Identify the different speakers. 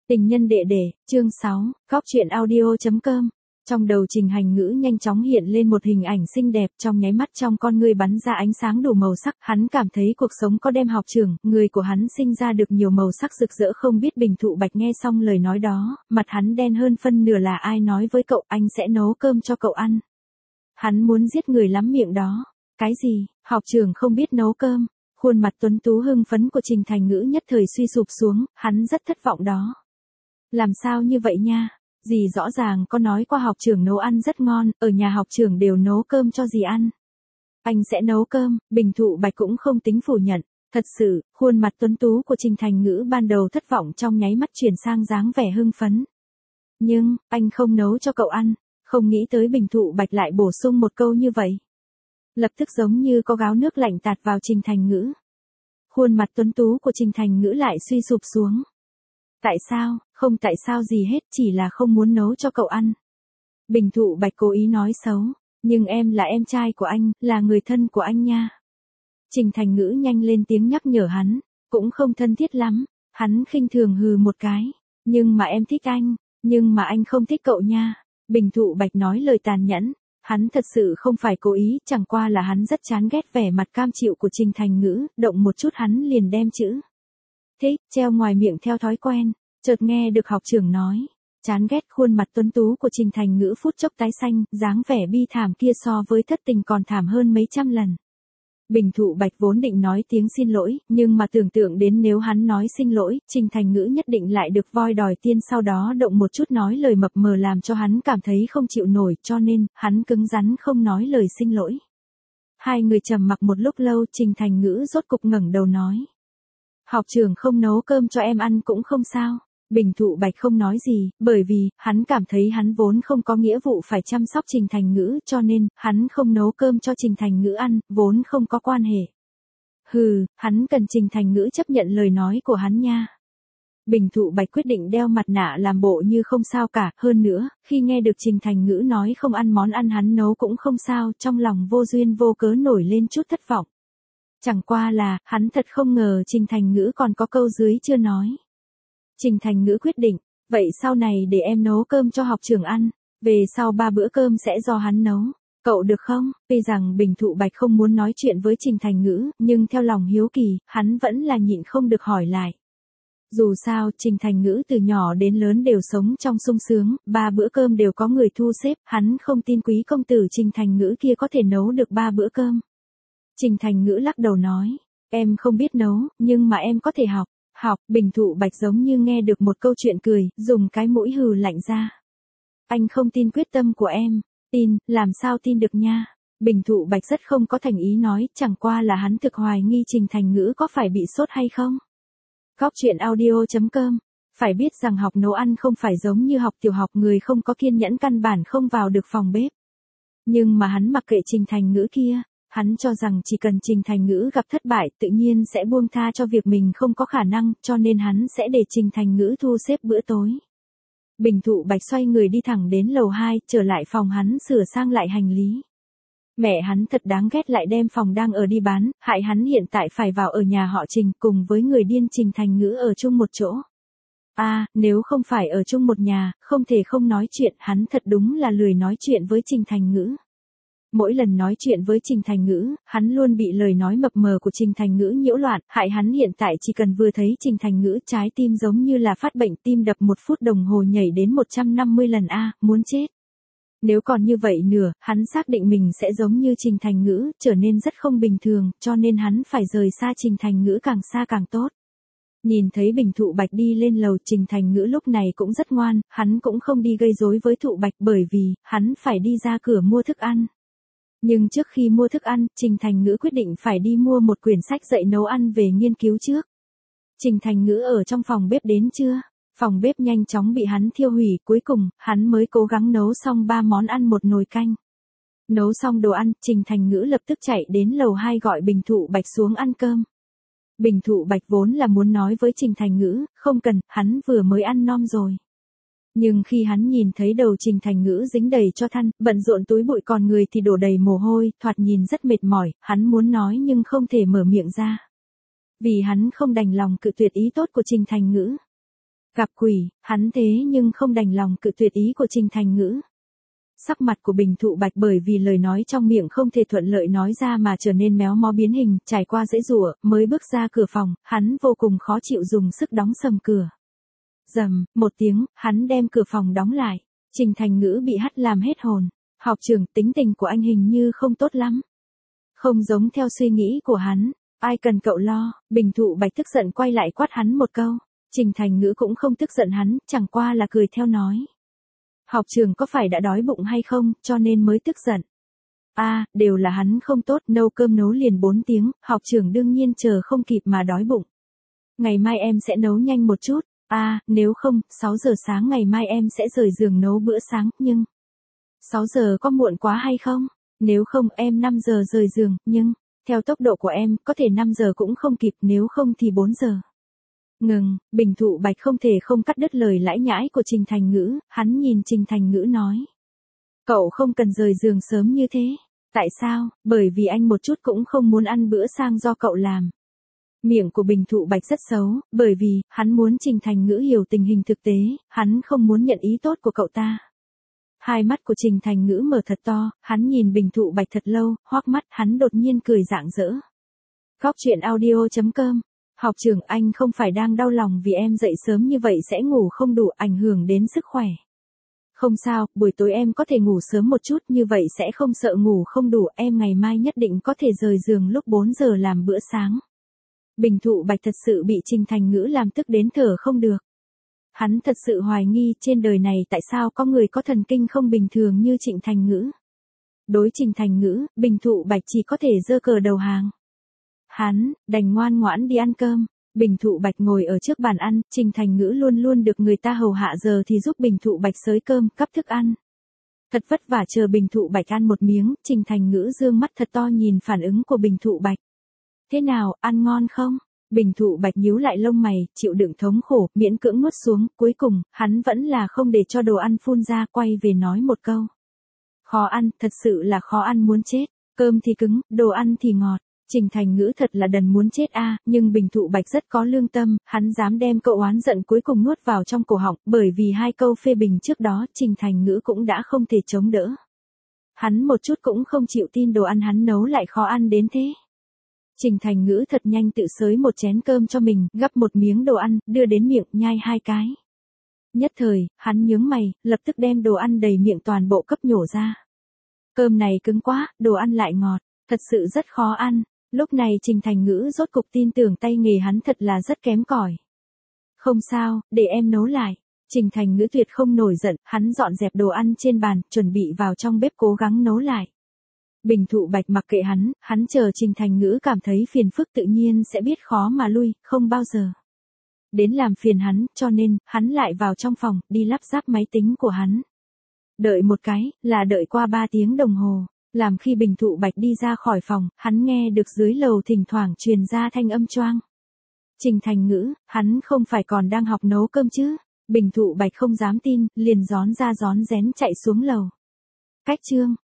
Speaker 1: Tình nhân đệ đệ, chương 6, góc truyện audio.com. Trong đầu Trình Hành Ngữ nhanh chóng hiện lên một hình ảnh xinh đẹp, trong nháy mắt trong con ngươi bắn ra ánh sáng đủ màu sắc, hắn cảm thấy cuộc sống có đem học trưởng, người của hắn sinh ra được nhiều màu sắc rực rỡ không biết. Bình Thụ Bạch nghe xong lời nói đó, mặt hắn đen hơn phân nửa. Là ai nói với cậu anh sẽ nấu cơm cho cậu ăn? Hắn muốn giết người lắm miệng đó. Cái gì, học trưởng không biết nấu cơm? Khuôn mặt tuấn tú hưng phấn của Trình Thành Ngữ nhất thời suy sụp xuống, hắn rất thất vọng đó. Làm sao như vậy nha? Dì rõ ràng có nói qua học trưởng nấu ăn rất ngon, ở nhà học trưởng đều nấu cơm cho dì ăn. Anh sẽ nấu cơm, Bình Thụ Bạch cũng không tính phủ nhận. Thật sự, khuôn mặt tuấn tú của Trình Thành Ngữ ban đầu thất vọng trong nháy mắt chuyển sang dáng vẻ hưng phấn. Nhưng, anh không nấu cho cậu ăn. Không nghĩ tới Bình Thụ Bạch lại bổ sung một câu như vậy. Lập tức giống như có gáo nước lạnh tạt vào Trình Thành Ngữ. Khuôn mặt tuấn tú của Trình Thành Ngữ lại suy sụp xuống. Tại sao? Không tại sao gì hết, chỉ là không muốn nấu cho cậu ăn. Bình Thụ Bạch cố ý nói xấu, nhưng em là em trai của anh, là người thân của anh nha. Trình Thành Ngữ nhanh lên tiếng nhắc nhở hắn, cũng không thân thiết lắm, hắn khinh thường hừ một cái, nhưng mà em thích anh, nhưng mà anh không thích cậu nha. Bình Thụ Bạch nói lời tàn nhẫn, hắn thật sự không phải cố ý, chẳng qua là hắn rất chán ghét vẻ mặt cam chịu của Trình Thành Ngữ, động một chút hắn liền đem chữ thích treo ngoài miệng theo thói quen. Chợt nghe được học trưởng nói, chán ghét. Khuôn mặt tuấn tú của Trình Thành Ngữ phút chốc tái xanh, dáng vẻ bi thảm kia so với thất tình còn thảm hơn mấy trăm lần. Bình Thụ Bạch vốn định nói tiếng xin lỗi, nhưng mà tưởng tượng đến nếu hắn nói xin lỗi, Trình Thành Ngữ nhất định lại được voi đòi tiên, sau đó động một chút nói lời mập mờ làm cho hắn cảm thấy không chịu nổi, cho nên, hắn cứng rắn không nói lời xin lỗi. Hai người trầm mặc một lúc lâu, Trình Thành Ngữ rốt cục ngẩng đầu nói. Học trưởng không nấu cơm cho em ăn cũng không sao. Bình Thụ Bạch không nói gì, bởi vì, hắn cảm thấy hắn vốn không có nghĩa vụ phải chăm sóc Trình Thành Ngữ, cho nên, hắn không nấu cơm cho Trình Thành Ngữ ăn, vốn không có quan hệ. Hừ, hắn cần Trình Thành Ngữ chấp nhận lời nói của hắn nha. Bình Thụ Bạch quyết định đeo mặt nạ làm bộ như không sao cả, hơn nữa, khi nghe được Trình Thành Ngữ nói không ăn món ăn hắn nấu cũng không sao, trong lòng vô duyên vô cớ nổi lên chút thất vọng. Chẳng qua là, hắn thật không ngờ Trình Thành Ngữ còn có câu dưới chưa nói. Trình Thành Ngữ quyết định, vậy sau này để em nấu cơm cho học trưởng ăn, về sau 3 bữa cơm sẽ do hắn nấu, cậu được không? Tuy rằng Bình Thụ Bạch không muốn nói chuyện với Trình Thành Ngữ, nhưng theo lòng hiếu kỳ, hắn vẫn là nhịn không được hỏi lại. Dù sao, Trình Thành Ngữ từ nhỏ đến lớn đều sống trong sung sướng, 3 bữa cơm đều có người thu xếp, hắn không tin quý công tử Trình Thành Ngữ kia có thể nấu được 3 bữa cơm. Trình Thành Ngữ lắc đầu nói, em không biết nấu, nhưng mà em có thể học. Học. Bình Thụ Bạch giống như nghe được một câu chuyện cười, dùng cái mũi hừ lạnh ra. Anh không tin quyết tâm của em. Tin, làm sao tin được nha. Bình Thụ Bạch rất không có thành ý nói, chẳng qua là hắn thực hoài nghi Trình Thành Ngữ có phải bị sốt hay không. Góc truyện audio.com. Phải biết rằng học nấu ăn không phải giống như học tiểu học, người không có kiên nhẫn căn bản không vào được phòng bếp. Nhưng mà hắn mặc kệ Trình Thành Ngữ kia. Hắn cho rằng chỉ cần Trình Thành Ngữ gặp thất bại tự nhiên sẽ buông tha cho việc mình không có khả năng, cho nên hắn sẽ để Trình Thành Ngữ thu xếp bữa tối. Bình Thụ Bạch xoay người đi thẳng đến lầu 2, trở lại phòng hắn sửa sang lại hành lý. Mẹ hắn thật đáng ghét, lại đem phòng đang ở đi bán, hại hắn hiện tại phải vào ở nhà họ Trình cùng với người điên Trình Thành Ngữ ở chung một chỗ. Nếu không phải ở chung một nhà, không thể không nói chuyện, hắn thật đúng là lười nói chuyện với Trình Thành Ngữ. Mỗi lần nói chuyện với Trình Thành Ngữ, hắn luôn bị lời nói mập mờ của Trình Thành Ngữ nhiễu loạn, hại hắn hiện tại chỉ cần vừa thấy Trình Thành Ngữ trái tim giống như là phát bệnh, tim đập 1 phút đồng hồ nhảy đến 150 lần muốn chết. Nếu còn như vậy nữa, hắn xác định mình sẽ giống như Trình Thành Ngữ, trở nên rất không bình thường, cho nên hắn phải rời xa Trình Thành Ngữ càng xa càng tốt. Nhìn thấy Bình Thụ Bạch đi lên lầu, Trình Thành Ngữ lúc này cũng rất ngoan, hắn cũng không đi gây rối với Thụ Bạch bởi vì, hắn phải đi ra cửa mua thức ăn. Nhưng trước khi mua thức ăn, Trình Thành Ngữ quyết định phải đi mua một quyển sách dạy nấu ăn về nghiên cứu trước. Trình Thành Ngữ ở trong phòng bếp đến chưa? Phòng bếp nhanh chóng bị hắn thiêu hủy, cuối cùng, hắn mới cố gắng nấu xong 3 món ăn 1 nồi canh. Nấu xong đồ ăn, Trình Thành Ngữ lập tức chạy đến lầu 2 gọi Bình Thụ Bạch xuống ăn cơm. Bình Thụ Bạch vốn là muốn nói với Trình Thành Ngữ, không cần, hắn vừa mới ăn no rồi. Nhưng khi hắn nhìn thấy đầu Trình Thành Ngữ dính đầy tro than, bận rộn túi bụi còn người thì đổ đầy mồ hôi, thoạt nhìn rất mệt mỏi, hắn muốn nói nhưng không thể mở miệng ra. Vì hắn không đành lòng cự tuyệt ý tốt của Trình Thành Ngữ. Gặp quỷ, hắn thế nhưng không đành lòng cự tuyệt ý của Trình Thành Ngữ. Sắc mặt của Bình Thụ Bạch bởi vì lời nói trong miệng không thể thuận lợi nói ra mà trở nên méo mó biến hình, trải qua giãy giụa, mới bước ra cửa phòng, hắn vô cùng khó chịu dùng sức đóng sầm cửa. Rầm, một tiếng, hắn đem cửa phòng đóng lại. Trình Thành Ngữ bị hắt làm hết hồn. Học trưởng, tính tình của anh hình như không tốt lắm. Không giống theo suy nghĩ của hắn. Ai cần cậu lo. Bình Thụ Bạch tức giận quay lại quát hắn một câu. Trình Thành Ngữ cũng không tức giận hắn, chẳng qua là cười theo nói. Học trưởng có phải đã đói bụng hay không, cho nên mới tức giận. Đều là hắn không tốt, nấu cơm nấu liền 4 tiếng, học trưởng đương nhiên chờ không kịp mà đói bụng. Ngày mai em sẽ nấu nhanh một chút. Nếu không, 6 giờ sáng ngày mai em sẽ rời giường nấu bữa sáng, nhưng 6 giờ có muộn quá hay không? Nếu không em 5 giờ rời giường, nhưng theo tốc độ của em, có thể 5 giờ cũng không kịp, nếu không thì 4 giờ. Ngừng, Bình Thụ Bạch không thể không cắt đứt lời lãi nhãi của Trình Thành Ngữ, hắn nhìn Trình Thành Ngữ nói. Cậu không cần rời giường sớm như thế. Tại sao? Bởi vì anh một chút cũng không muốn ăn bữa sang do cậu làm. Miệng của Bình Thụ Bạch rất xấu, bởi vì, hắn muốn Trình Thành Ngữ hiểu tình hình thực tế, hắn không muốn nhận ý tốt của cậu ta. Hai mắt của Trình Thành Ngữ mở thật to, hắn nhìn Bình Thụ Bạch thật lâu, hoắc mắt, hắn đột nhiên cười rạng rỡ. Góc truyện audio.com. Học trưởng, anh không phải đang đau lòng vì em dậy sớm như vậy sẽ ngủ không đủ, ảnh hưởng đến sức khỏe. Không sao, buổi tối em có thể ngủ sớm một chút, như vậy sẽ không sợ ngủ không đủ, em ngày mai nhất định có thể rời giường lúc 4 giờ làm bữa sáng. Bình Thụ Bạch thật sự bị Trình Thành Ngữ làm tức đến thở không được. Hắn thật sự hoài nghi trên đời này tại sao có người có thần kinh không bình thường như Trình Thành Ngữ. Đối Trình Thành Ngữ, Bình Thụ Bạch chỉ có thể giơ cờ đầu hàng. Hắn đành ngoan ngoãn đi ăn cơm. Bình Thụ Bạch ngồi ở trước bàn ăn, Trình Thành Ngữ luôn luôn được người ta hầu hạ, giờ thì giúp Bình Thụ Bạch xới cơm, cắp thức ăn. Thật vất vả chờ Bình Thụ Bạch ăn một miếng, Trình Thành Ngữ dương mắt thật to nhìn phản ứng của Bình Thụ Bạch. Thế nào, ăn ngon không? Bình Thụ Bạch nhíu lại lông mày, chịu đựng thống khổ, miễn cưỡng nuốt xuống, cuối cùng, hắn vẫn là không để cho đồ ăn phun ra, quay về nói một câu. Khó ăn, thật sự là khó ăn muốn chết, cơm thì cứng, đồ ăn thì ngọt. Trình Thành Ngữ thật là đần muốn chết nhưng Bình Thụ Bạch rất có lương tâm, hắn dám đem cậu oán giận cuối cùng nuốt vào trong cổ họng, bởi vì 2 câu phê bình trước đó, Trình Thành Ngữ cũng đã không thể chống đỡ. Hắn một chút cũng không chịu tin đồ ăn hắn nấu lại khó ăn đến thế. Trình Thành Ngữ thật nhanh tự xới một chén cơm cho mình, gắp một miếng đồ ăn, đưa đến miệng, nhai 2 cái. Nhất thời, hắn nhướng mày, lập tức đem đồ ăn đầy miệng toàn bộ cấp nhổ ra. Cơm này cứng quá, đồ ăn lại ngọt, thật sự rất khó ăn. Lúc này Trình Thành Ngữ rốt cục tin tưởng tay nghề hắn thật là rất kém cỏi. Không sao, để em nấu lại. Trình Thành Ngữ tuyệt không nổi giận, hắn dọn dẹp đồ ăn trên bàn, chuẩn bị vào trong bếp cố gắng nấu lại. Bình Thụ Bạch mặc kệ hắn chờ Trình Thành Ngữ cảm thấy phiền phức tự nhiên sẽ biết khó mà lui, không bao giờ đến làm phiền hắn, cho nên, hắn lại vào trong phòng, đi lắp ráp máy tính của hắn. Đợi một cái, là đợi qua 3 tiếng đồng hồ. Làm khi Bình Thụ Bạch đi ra khỏi phòng, hắn nghe được dưới lầu thỉnh thoảng truyền ra thanh âm choang. Trình Thành Ngữ, hắn không phải còn đang học nấu cơm chứ? Bình Thụ Bạch không dám tin, liền rón ra rón rén chạy xuống lầu. Cách chương